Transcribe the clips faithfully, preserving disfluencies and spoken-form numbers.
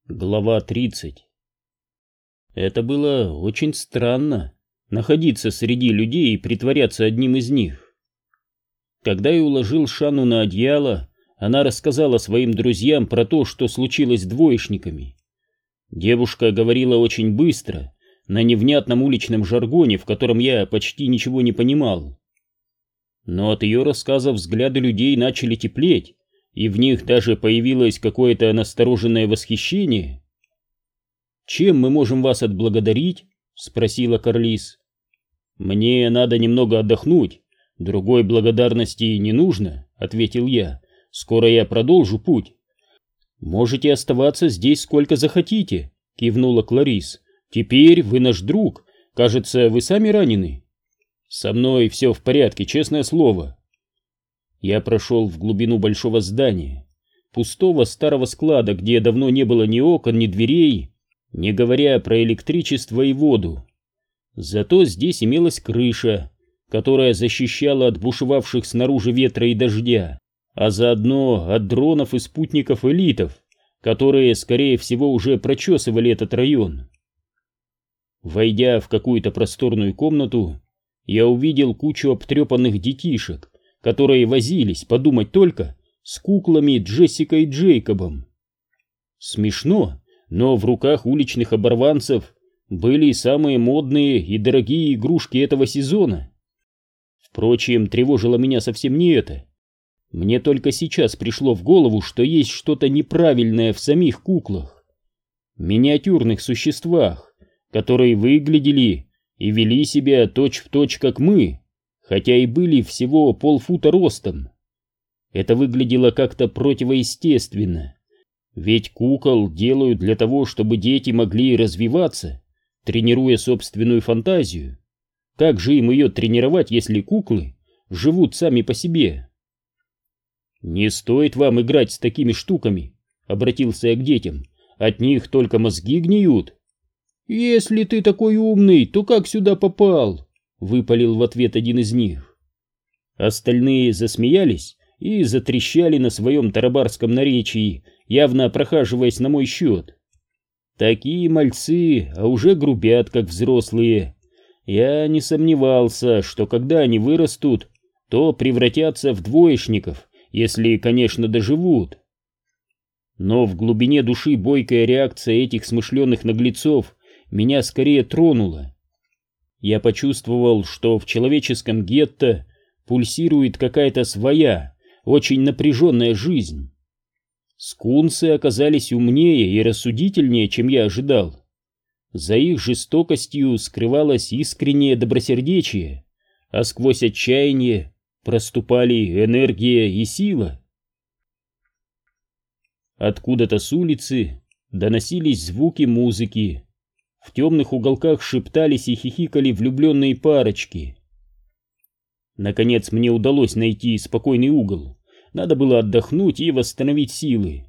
Глава тридцать. Это было очень странно — находиться среди людей и притворяться одним из них. Когда я уложил Шанну на одеяло, она рассказала своим друзьям про то, что случилось с двоечниками. Девушка говорила очень быстро, на невнятном уличном жаргоне, в котором я почти ничего не понимал. Но от ее рассказа взгляды людей начали теплеть, и в них даже появилось какое-то настороженное восхищение. «Чем мы можем вас отблагодарить?» — спросила Карлис. «Мне надо немного отдохнуть, другой благодарности не нужно», — ответил я. «Скоро я продолжу путь». «Можете оставаться здесь сколько захотите», — кивнула Кларис. «Теперь вы наш друг. Кажется, вы сами ранены». «Со мной все в порядке, честное слово». Я прошел в глубину большого здания, пустого старого склада, где давно не было ни окон, ни дверей, не говоря про электричество и воду. Зато здесь имелась крыша, которая защищала от бушевавших снаружи ветра и дождя, а заодно от дронов и спутников элитов, которые, скорее всего, уже прочесывали этот район. Войдя в какую-то просторную комнату, я увидел кучу обтрепанных детишек, которые возились, подумать только, с куклами Джессикой и Джейкобом. Смешно, но в руках уличных оборванцев были самые модные и дорогие игрушки этого сезона. Впрочем, тревожило меня совсем не это. Мне только сейчас пришло в голову, что есть что-то неправильное в самих куклах. Миниатюрных существах, которые выглядели и вели себя точь-в-точь, как мы, хотя и были всего полфута ростом. Это выглядело как-то противоестественно, ведь кукол делают для того, чтобы дети могли развиваться, тренируя собственную фантазию. Как же им ее тренировать, если куклы живут сами по себе? «Не стоит вам играть с такими штуками», — обратился я к детям, — «от них только мозги гниют». «Если ты такой умный, то как сюда попал?» — выпалил в ответ один из них. Остальные засмеялись и затрещали на своем тарабарском наречии, явно прохаживаясь на мой счет. Такие мальцы, а уже грубят, как взрослые. Я не сомневался, что когда они вырастут, то превратятся в двоечников, если, конечно, доживут. Но в глубине души бойкая реакция этих смышленых наглецов меня скорее тронула. Я почувствовал, что в человеческом гетто пульсирует какая-то своя, очень напряженная жизнь. Скунсы оказались умнее и рассудительнее, чем я ожидал. За их жестокостью скрывалось искреннее добросердечие, а сквозь отчаяние проступали энергия и сила. Откуда-то с улицы доносились звуки музыки. В темных уголках шептались и хихикали влюбленные парочки. Наконец мне удалось найти спокойный угол. Надо было отдохнуть и восстановить силы.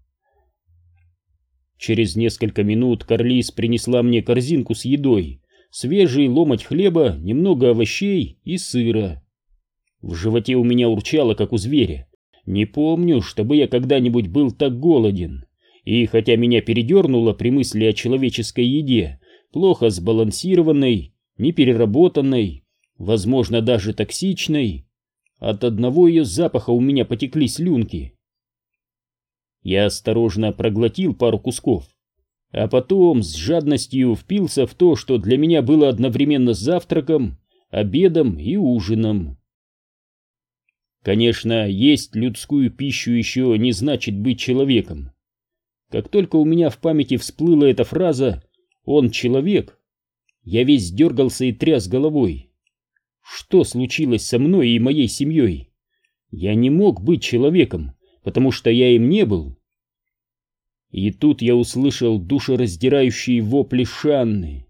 Через несколько минут Карлис принесла мне корзинку с едой, свежий ломоть хлеба, немного овощей и сыра. В животе у меня урчало, как у зверя. Не помню, чтобы я когда-нибудь был так голоден. И хотя меня передернуло при мысли о человеческой еде, плохо сбалансированной, непереработанной, возможно, даже токсичной, от одного ее запаха у меня потекли слюнки. Я осторожно проглотил пару кусков, а потом с жадностью впился в то, что для меня было одновременно завтраком, обедом и ужином. Конечно, есть людскую пищу еще не значит быть человеком. Как только у меня в памяти всплыла эта фраза «он человек», я весь дергался и тряс головой. Что случилось со мной и моей семьей? Я не мог быть человеком, потому что я им не был. И тут я услышал душераздирающие вопли Шанны.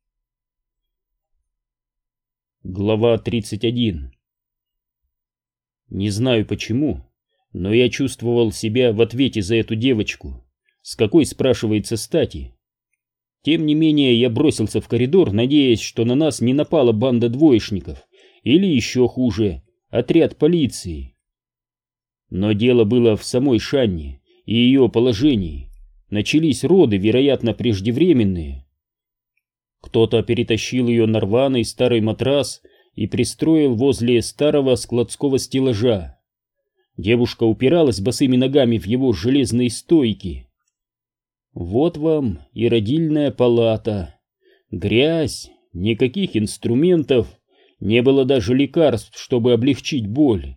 Глава тридцать один. Не знаю почему, но я чувствовал себя в ответе за эту девочку. С какой, спрашивается, стати? Тем не менее, я бросился в коридор, надеясь, что на нас не напала банда двоечников, или еще хуже, отряд полиции. Но дело было в самой Шанне и ее положении. начались роды, вероятно, преждевременные. Кто-то перетащил ее на рваный старый матрас и пристроил возле старого складского стеллажа. Девушка упиралась босыми ногами в его железные стойки. Вот вам и родильная палата. Грязь, никаких инструментов, не было даже лекарств, чтобы облегчить боль.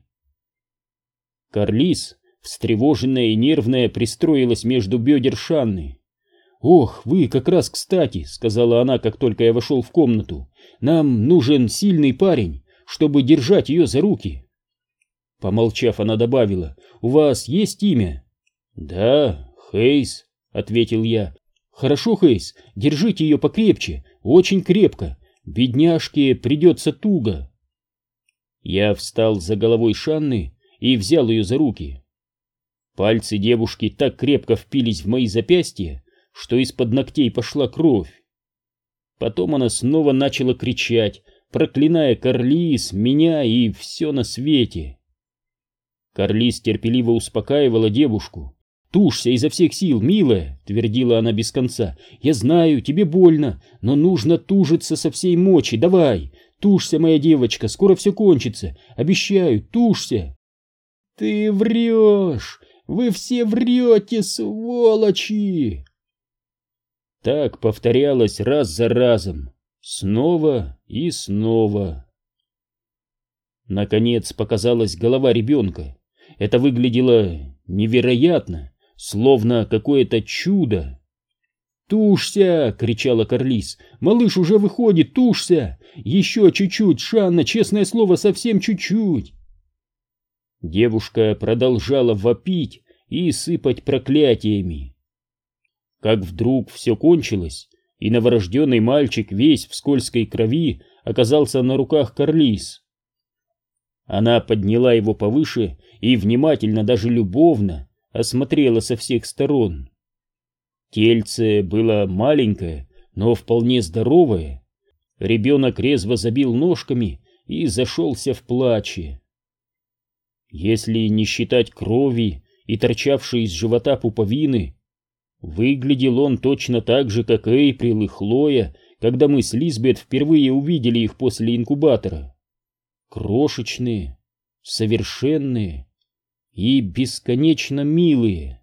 Карлис, встревоженная и нервная, пристроилась между бедер Шанны. «Ох, вы как раз кстати», — сказала она, как только я вошел в комнату. «Нам нужен сильный парень, чтобы держать ее за руки». Помолчав, она добавила: «У вас есть имя?» «Да, Хейс», — ответил я. «Хорошо, Хейс, держите ее покрепче, очень крепко. Бедняжке придется туго». Я встал за головой Шанны и взял ее за руки. Пальцы девушки так крепко впились в мои запястья, что из-под ногтей пошла кровь. Потом она снова начала кричать, проклиная Карлис, меня и все на свете. Карлис терпеливо успокаивала девушку. «Тушься изо всех сил, милая», — твердила она без конца. «Я знаю, тебе больно, но нужно тужиться со всей мочи. Давай, тушься, моя девочка, скоро все кончится. Обещаю, тушься». «Ты врешь! Вы все врете, сволочи!» Так повторялось раз за разом, снова и снова. Наконец показалась голова ребенка. Это выглядело невероятно, словно какое-то чудо. «Тушься!» — кричала Карлис. «Малыш уже выходит, тушься! Еще чуть-чуть, Шанна, честное слово, совсем чуть-чуть!» Девушка продолжала вопить и сыпать проклятиями. Как вдруг все кончилось, и новорожденный мальчик, весь в скользкой крови, оказался на руках Карлис. Она подняла его повыше и внимательно, даже любовно, осмотрела со всех сторон. Тельце было маленькое, но вполне здоровое. Ребенок резво забил ножками и зашелся в плаче. Если не считать крови и торчавшей из живота пуповины, выглядел он точно так же, как Эйприл и Хлоя, когда мы с Лизбет впервые увидели их после инкубатора. Крошечные, совершенные и бесконечно милые.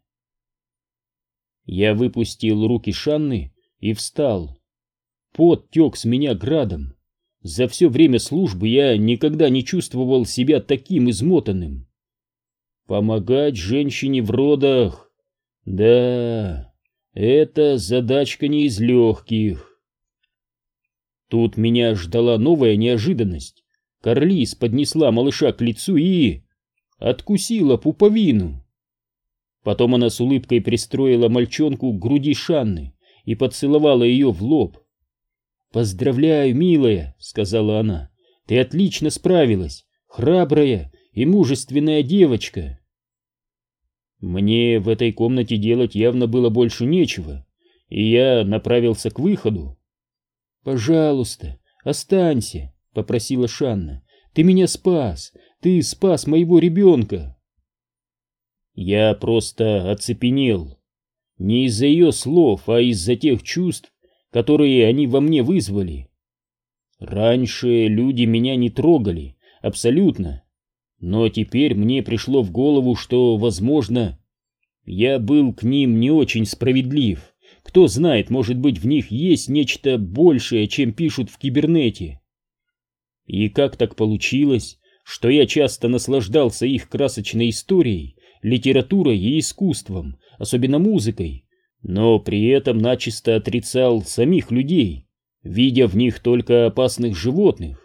Я выпустил руки Шанны и встал. Пот тек с меня градом. За все время службы я никогда не чувствовал себя таким измотанным. Помогать женщине в родах, да, это задачка не из легких. Тут меня ждала новая неожиданность. Карлис поднесла малыша к лицу и откусила пуповину. Потом она с улыбкой пристроила мальчонку к груди Шанны и поцеловала ее в лоб. «Поздравляю, милая», — сказала она, — «ты отлично справилась, храбрая и мужественная девочка». Мне в этой комнате делать явно было больше нечего, и я направился к выходу. «Пожалуйста, останься», — попросила Шанна. «Ты меня спас, ты спас моего ребенка». Я просто оцепенел. Не из-за ее слов, а из-за тех чувств, которые они во мне вызвали. Раньше люди меня не трогали, абсолютно. Но теперь мне пришло в голову, что, возможно, я был к ним не очень справедлив. Кто знает, может быть, в них есть нечто большее, чем пишут в кибернете. И как так получилось, что я часто наслаждался их красочной историей, литературой и искусством, особенно музыкой, но при этом начисто отрицал самих людей, видя в них только опасных животных?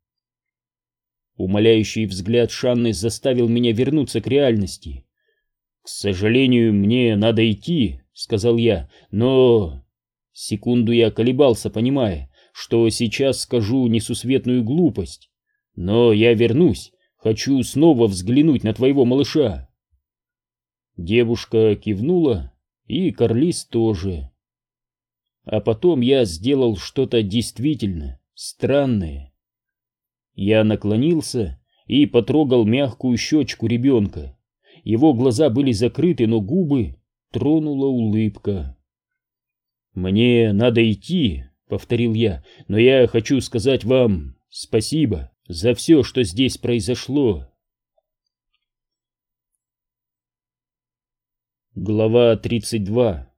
Умоляющий взгляд Шанны заставил меня вернуться к реальности. «К сожалению, мне надо идти», — сказал я, — «но...» Секунду я колебался, понимая, что сейчас скажу несусветную глупость. «Но я вернусь, хочу снова взглянуть на твоего малыша». Девушка кивнула, и Карлис тоже. А потом я сделал что-то действительно странное. Я наклонился и потрогал мягкую щечку ребенка. Его глаза были закрыты, но губы тронула улыбка. «Мне надо идти», — повторил я, — «но я хочу сказать вам спасибо за все, что здесь произошло». Глава тридцать два.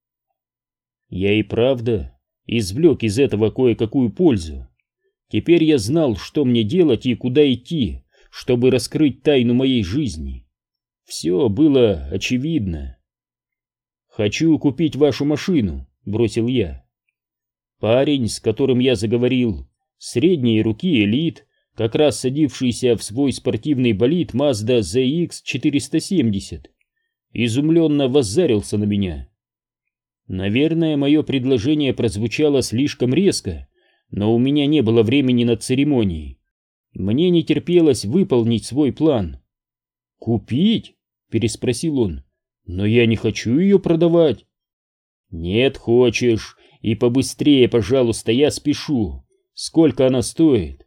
Я и правда извлек из этого кое-какую пользу. Теперь я знал, что мне делать и куда идти, чтобы раскрыть тайну моей жизни. Все было очевидно. «Хочу купить вашу машину», — бросил я. Парень, с которым я заговорил, средней руки элит, как раз садившийся в свой спортивный болид Mazda зет икс четыреста семьдесят, изумленно воззарился на меня. Наверное, мое предложение прозвучало слишком резко, но у меня не было времени на церемонии. Мне не терпелось выполнить свой план. «Купить?» — переспросил он. «Но я не хочу ее продавать». «Нет, хочешь, и побыстрее, пожалуйста, я спешу. Сколько она стоит?»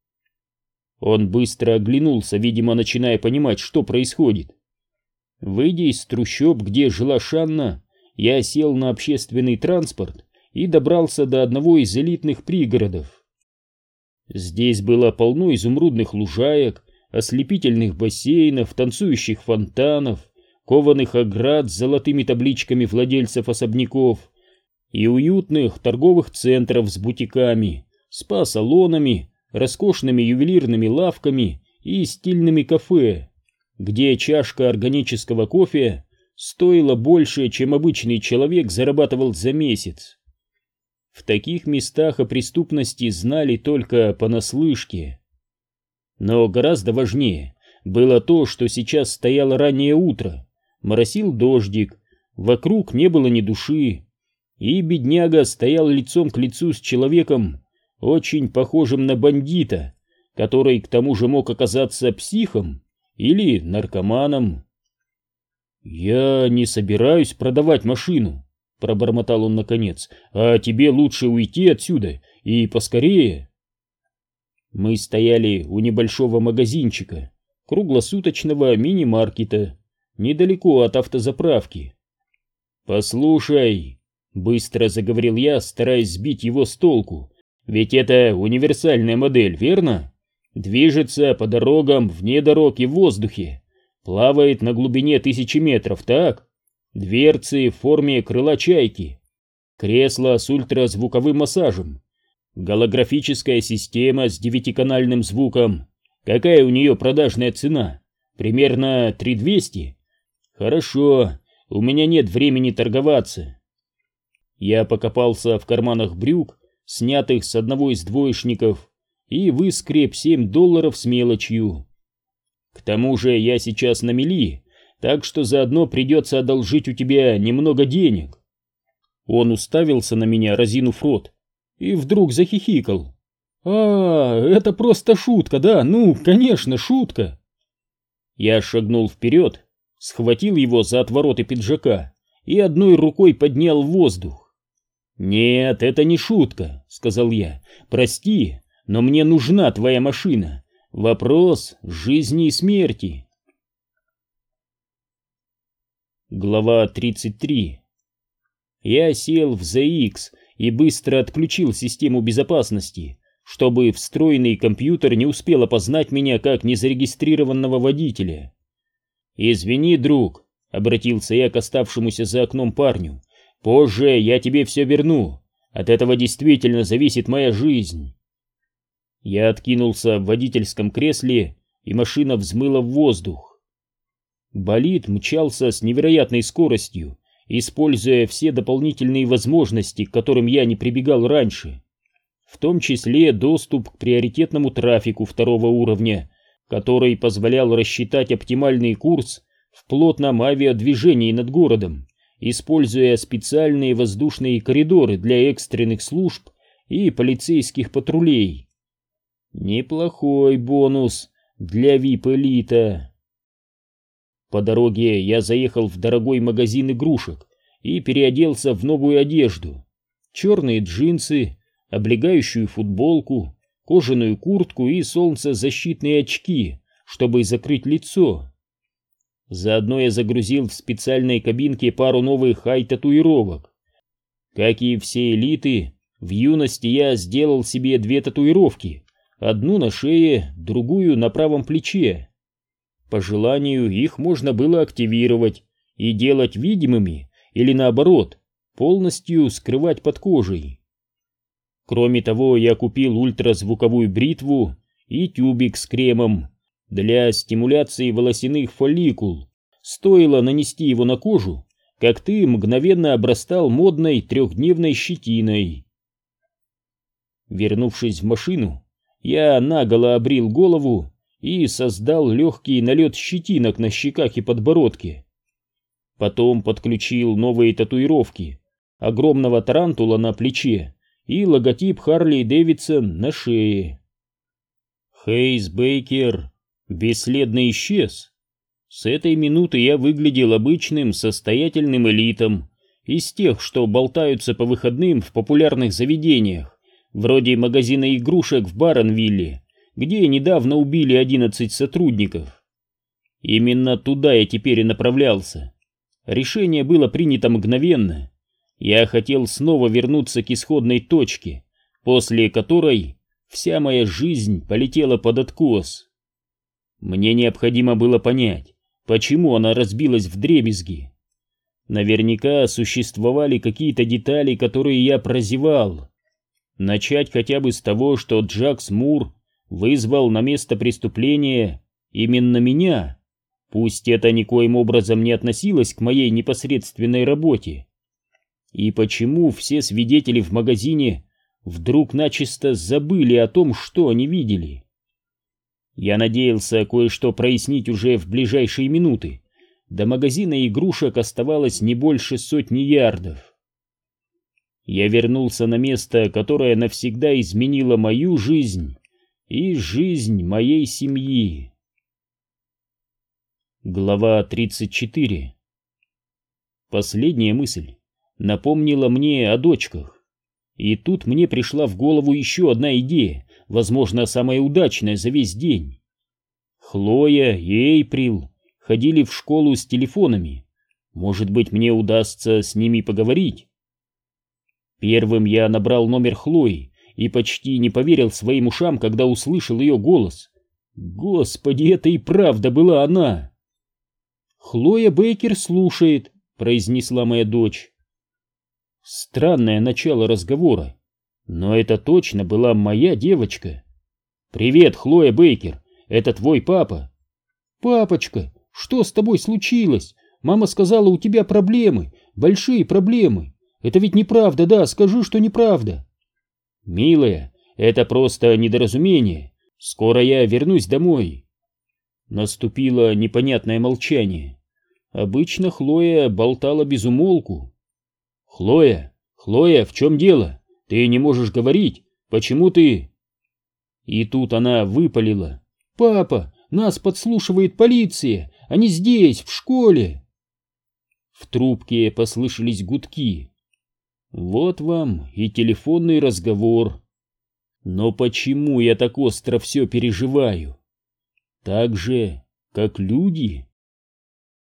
Он быстро оглянулся, видимо, начиная понимать, что происходит. Выйдя из трущоб, где жила Шанна, я сел на общественный транспорт и добрался до одного из элитных пригородов. Здесь было полно изумрудных лужаек, ослепительных бассейнов, танцующих фонтанов, кованых оград с золотыми табличками владельцев особняков и уютных торговых центров с бутиками, спа-салонами, роскошными ювелирными лавками и стильными кафе, где чашка органического кофе стоила больше, чем обычный человек зарабатывал за месяц. В таких местах о преступности знали только понаслышке. Но гораздо важнее было то, что сейчас стояло раннее утро, моросил дождик, вокруг не было ни души, и бедняга стоял лицом к лицу с человеком, очень похожим на бандита, который к тому же мог оказаться психом или наркоманом. «Я не собираюсь продавать машину», — пробормотал он наконец, — «а тебе лучше уйти отсюда и поскорее». Мы стояли у небольшого магазинчика, круглосуточного мини-маркета, недалеко от автозаправки. «Послушай», — быстро заговорил я, стараясь сбить его с толку, — «ведь это универсальная модель, верно? Движется по дорогам, вне дорог и в воздухе, плавает на глубине тысячи метров, так? Дверцы в форме крыла чайки, кресло с ультразвуковым массажем, голографическая система с девятиканальным звуком. Какая у нее продажная цена? Примерно три тысячи двести? Хорошо, у меня нет времени торговаться». Я покопался в карманах брюк, снятых с одного из двоечников, и выскреб семь долларов с мелочью. К тому же я сейчас на мели, так что заодно придется одолжить у тебя немного денег. Он уставился на меня, разинув рот, и вдруг захихикал. «А, это просто шутка, да? Ну, конечно, шутка!» Я шагнул вперед, схватил его за отвороты пиджака и одной рукой поднял в воздух. «Нет, это не шутка», — сказал я. «Прости, но мне нужна твоя машина. Вопрос жизни и смерти». Глава тридцать три. Я сел в зет икс и быстро отключил систему безопасности, чтобы встроенный компьютер не успел опознать меня как незарегистрированного водителя. «Извини, друг», — обратился я к оставшемуся за окном парню, — «позже я тебе все верну. От этого действительно зависит моя жизнь». Я откинулся в водительском кресле, и машина взмыла в воздух. Болид мчался с невероятной скоростью, используя все дополнительные возможности, к которым я не прибегал раньше, в том числе доступ к приоритетному трафику второго уровня, который позволял рассчитать оптимальный курс в плотном авиадвижении над городом, используя специальные воздушные коридоры для экстренных служб и полицейских патрулей. Неплохой бонус для ви ай пи-элита. По дороге я заехал в дорогой магазин игрушек и переоделся в новую одежду. Черные джинсы, облегающую футболку, кожаную куртку и солнцезащитные очки, чтобы закрыть лицо. Заодно я загрузил в специальной кабинке пару новых ай-татуировок. Как и все элиты, в юности я сделал себе две татуировки, одну на шее, другую на правом плече. По желанию их можно было активировать и делать видимыми, или наоборот, полностью скрывать под кожей. Кроме того, я купил ультразвуковую бритву и тюбик с кремом для стимуляции волосяных фолликул. Стоило нанести его на кожу, как ты мгновенно обрастал модной трехдневной щетиной. Вернувшись в машину, я наголо обрил голову и создал легкий налет щетинок на щеках и подбородке. Потом подключил новые татуировки, огромного тарантула на плече и логотип Харли Дэвидсон на шее. Хейс Бейкер бесследно исчез. С этой минуты я выглядел обычным состоятельным элитом, из тех, что болтаются по выходным в популярных заведениях, вроде магазина игрушек в Баронвилле, где недавно убили одиннадцать сотрудников. Именно туда я теперь и направлялся. Решение было принято мгновенно. Я хотел снова вернуться к исходной точке, после которой вся моя жизнь полетела под откос. Мне необходимо было понять, почему она разбилась вдребезги. Наверняка существовали какие-то детали, которые я прозевал. Начать хотя бы с того, что Джакс Мур вызвал на место преступления именно меня, пусть это никоим образом не относилось к моей непосредственной работе. И почему все свидетели в магазине вдруг начисто забыли о том, что они видели? Я надеялся кое-что прояснить уже в ближайшие минуты. До магазина игрушек оставалось не больше сотни ярдов. Я вернулся на место, которое навсегда изменило мою жизнь и жизнь моей семьи. Глава тридцать четыре. Последняя мысль напомнила мне о дочках. И тут мне пришла в голову еще одна идея, возможно, самая удачная за весь день. Хлоя и Эйприл ходили в школу с телефонами. Может быть, мне удастся с ними поговорить? Первым я набрал номер Хлои и почти не поверил своим ушам, когда услышал ее голос. Господи, это и правда была она! «Хлоя Бейкер слушает», — произнесла моя дочь. Странное начало разговора, но это точно была моя девочка. «Привет, Хлоя Бейкер, это твой папа». «Папочка, что с тобой случилось? Мама сказала, у тебя проблемы, большие проблемы. Это ведь неправда, да, скажи, что неправда». «Милая, это просто недоразумение. Скоро я вернусь домой». Наступило непонятное молчание. Обычно Хлоя болтала без умолку. «Хлоя, Хлоя, в чем дело? Ты не можешь говорить. Почему ты...» И тут она выпалила. «Папа, нас подслушивает полиция. Они здесь, в школе». В трубке послышались гудки. Вот вам и телефонный разговор. Но почему я так остро все переживаю? Так же, как люди.